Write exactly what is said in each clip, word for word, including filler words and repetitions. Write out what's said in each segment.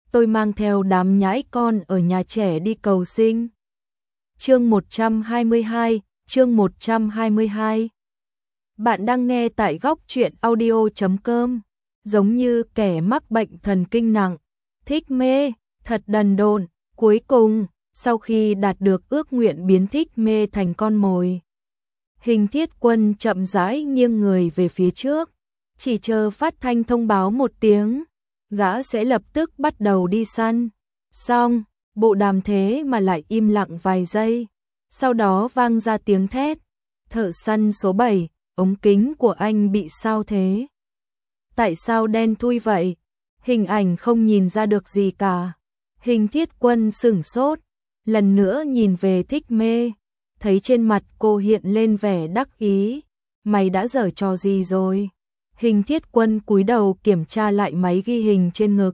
tôi mang theo đám nhãi con ở nhà trẻ đi cầu sinh. Chương một trăm hai mươi hai, chương một trăm hai mươi hai. Bạn đang nghe tại góc truyện audio chấm com. Giống như kẻ mắc bệnh thần kinh nặng, Thích Mê thật đần độn, cuối cùng, sau khi đạt được ước nguyện biến Thích Mê thành con mồi, Hình Thiết Quân chậm rãi nghiêng người về phía trước, chỉ chờ phát thanh thông báo một tiếng, gã sẽ lập tức bắt đầu đi săn. Xong, bộ đàm thế mà lại im lặng vài giây, sau đó vang ra tiếng thét, thợ săn số bảy, ống kính của anh bị sao thế? Tại sao đen thui vậy? Hình ảnh không nhìn ra được gì cả. Hình Thiết Quân sửng sốt, lần nữa nhìn về Thích Mê, thấy trên mặt cô hiện lên vẻ đắc ý. Mày đã giở trò gì rồi? Hình Thiết Quân cúi đầu kiểm tra lại máy ghi hình trên ngực.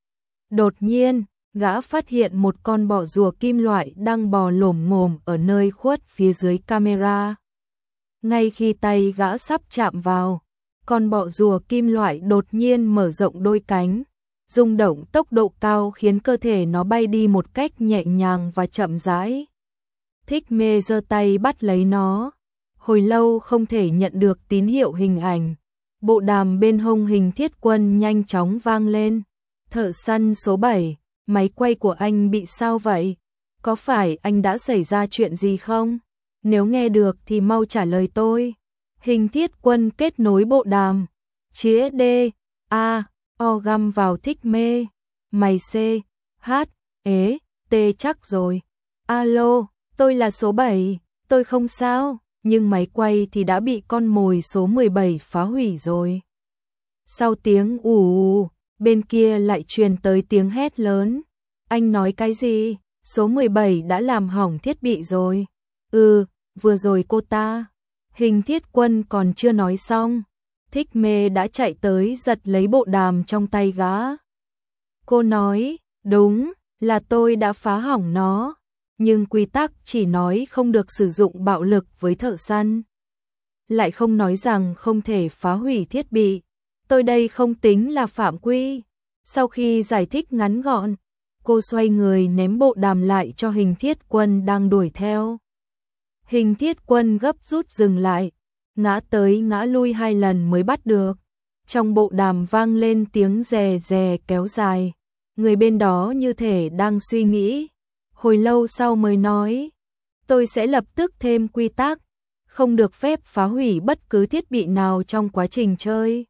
Đột nhiên, gã phát hiện một con bọ rùa kim loại đang bò lổm ngổm ở nơi khuất phía dưới camera. Ngay khi tay gã sắp chạm vào, con bọ rùa kim loại đột nhiên mở rộng đôi cánh, rung động tốc độ cao khiến cơ thể nó bay đi một cách nhẹ nhàng và chậm rãi. Thích Mê giơ tay bắt lấy nó, hồi lâu không thể nhận được tín hiệu hình ảnh. Bộ đàm bên hông Hình Thiết Quân nhanh chóng vang lên. Thợ săn số bảy, máy quay của anh bị sao vậy? Có phải anh đã xảy ra chuyện gì không? Nếu nghe được thì mau trả lời tôi. Hình Thiết Quân kết nối bộ đàm, chĩa D, A, O găm vào Thích Mê. Mày C, H, ế, T chắc rồi. Alo, tôi là số bảy, tôi không sao, nhưng máy quay thì đã bị con mồi số mười bảy phá hủy rồi. Sau tiếng ù ù, bên kia lại truyền tới tiếng hét lớn. Anh nói cái gì? Số mười bảy đã làm hỏng thiết bị rồi. Ừ, vừa rồi cô ta. Hình Thiết Quân còn chưa nói xong, Thích Mê đã chạy tới giật lấy bộ đàm trong tay gã. Cô nói, đúng, là tôi đã phá hỏng nó, nhưng quy tắc chỉ nói không được sử dụng bạo lực với thợ săn, lại không nói rằng không thể phá hủy thiết bị. Tôi đây không tính là phạm quy. Sau khi giải thích ngắn gọn, cô xoay người ném bộ đàm lại cho Hình Thiết Quân đang đuổi theo. Hình Thiết Quân gấp rút dừng lại, ngã tới ngã lui hai lần mới bắt được. Trong bộ đàm vang lên tiếng rè rè kéo dài, người bên đó như thể đang suy nghĩ, hồi lâu sau mới nói, tôi sẽ lập tức thêm quy tắc, không được phép phá hủy bất cứ thiết bị nào trong quá trình chơi.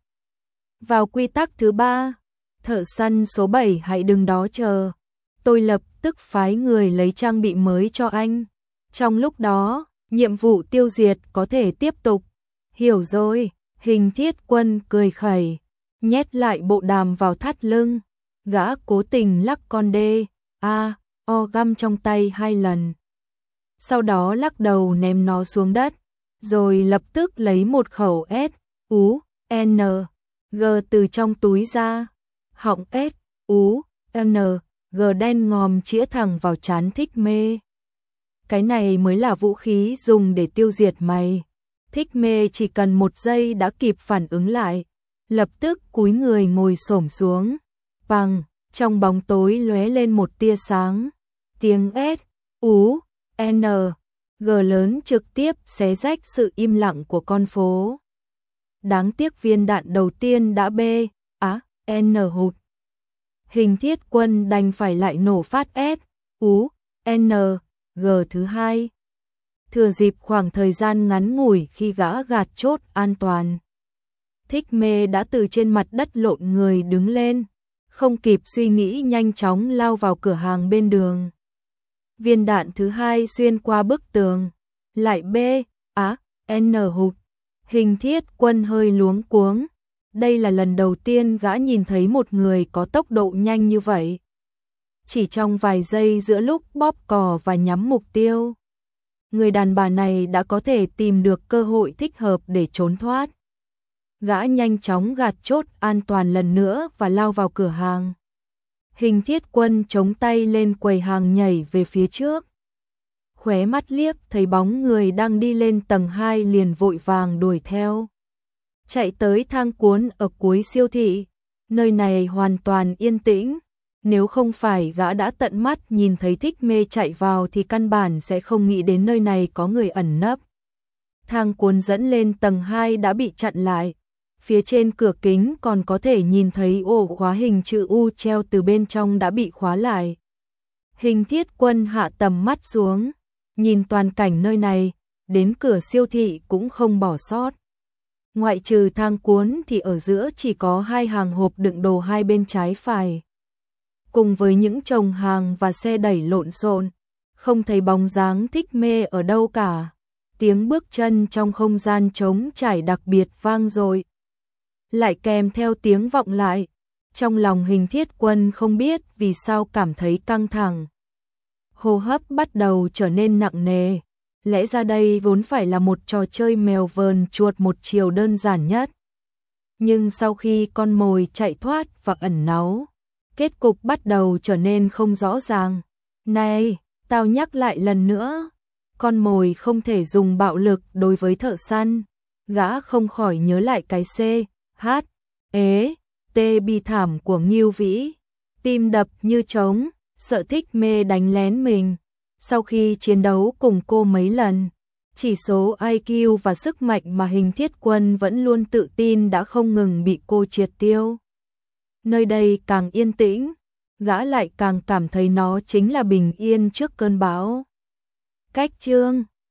Vào quy tắc thứ ba, thợ săn số bảy hãy đứng đó chờ, tôi lập tức phái người lấy trang bị mới cho anh. Trong lúc đó, nhiệm vụ tiêu diệt có thể tiếp tục. Hiểu rồi. Hình Thiết Quân cười khẩy, nhét lại bộ đàm vào thắt lưng. Gã cố tình lắc con D, A, O găm trong tay hai lần. Sau đó lắc đầu ném nó xuống đất, rồi lập tức lấy một khẩu S, U, N, G từ trong túi ra. Họng S, U, N, G đen ngòm chĩa thẳng vào trán Thích Mê. Cái này mới là vũ khí dùng để tiêu diệt mày. Thích Mê chỉ cần một giây đã kịp phản ứng lại, lập tức cúi người ngồi xổm xuống. Bằng, trong bóng tối lóe lên một tia sáng. Tiếng S, U, N, G lớn trực tiếp xé rách sự im lặng của con phố. Đáng tiếc viên đạn đầu tiên đã B, á, N hụt. Hình Thiết Quân đành phải lại nổ phát S, U, N, G thứ hai. Thừa dịp khoảng thời gian ngắn ngủi khi gã gạt chốt an toàn, Thích Mê đã từ trên mặt đất lộn người đứng lên, không kịp suy nghĩ nhanh chóng lao vào cửa hàng bên đường. Viên đạn thứ hai xuyên qua bức tường, lại B, á, N hụt. Hình Thiết Quân hơi luống cuống. Đây là lần đầu tiên gã nhìn thấy một người có tốc độ nhanh như vậy. Chỉ trong vài giây giữa lúc bóp cò và nhắm mục tiêu, người đàn bà này đã có thể tìm được cơ hội thích hợp để trốn thoát. Gã nhanh chóng gạt chốt an toàn lần nữa và lao vào cửa hàng. Hình Thiết Quân chống tay lên quầy hàng nhảy về phía trước. Khóe mắt liếc thấy bóng người đang đi lên tầng hai liền vội vàng đuổi theo. Chạy tới thang cuốn ở cuối siêu thị, nơi này hoàn toàn yên tĩnh, Nếu không phải gã đã tận mắt nhìn thấy Thích Mê chạy vào thì căn bản sẽ không nghĩ đến nơi này có người ẩn nấp. Thang cuốn dẫn lên tầng hai đã bị chặn lại. Phía trên cửa kính còn có thể nhìn thấy ổ khóa hình chữ U treo từ bên trong đã bị khóa lại. Hình Thiết Quân hạ tầm mắt xuống, nhìn toàn cảnh nơi này, đến cửa siêu thị cũng không bỏ sót. Ngoại trừ thang cuốn thì ở giữa chỉ có hai hàng hộp đựng đồ hai bên trái phải. Cùng với những chồng hàng và xe đẩy lộn xộn, không thấy bóng dáng Thích Mê ở đâu cả. Tiếng bước chân trong không gian trống trải đặc biệt vang dội, lại kèm theo tiếng vọng lại. Trong lòng Hình Thiết Quân không biết vì sao cảm thấy căng thẳng. Hô hấp bắt đầu trở nên nặng nề. Lẽ ra đây vốn phải là một trò chơi mèo vờn chuột một chiều đơn giản nhất. Nhưng sau khi con mồi chạy thoát và ẩn náu, kết cục bắt đầu trở nên không rõ ràng. Này, tao nhắc lại lần nữa, con mồi không thể dùng bạo lực đối với thợ săn. Gã không khỏi nhớ lại cái C, H, ế, T bi thảm của Ngưu Vĩ. Tim đập như trống, sợ Thích Mê đánh lén mình. Sau khi chiến đấu cùng cô mấy lần, chỉ số I Q và sức mạnh mà Hình Thiết Quân vẫn luôn tự tin đã không ngừng bị cô triệt tiêu. Nơi đây càng yên tĩnh, gã lại càng cảm thấy nó chính là bình yên trước cơn bão. Cách chương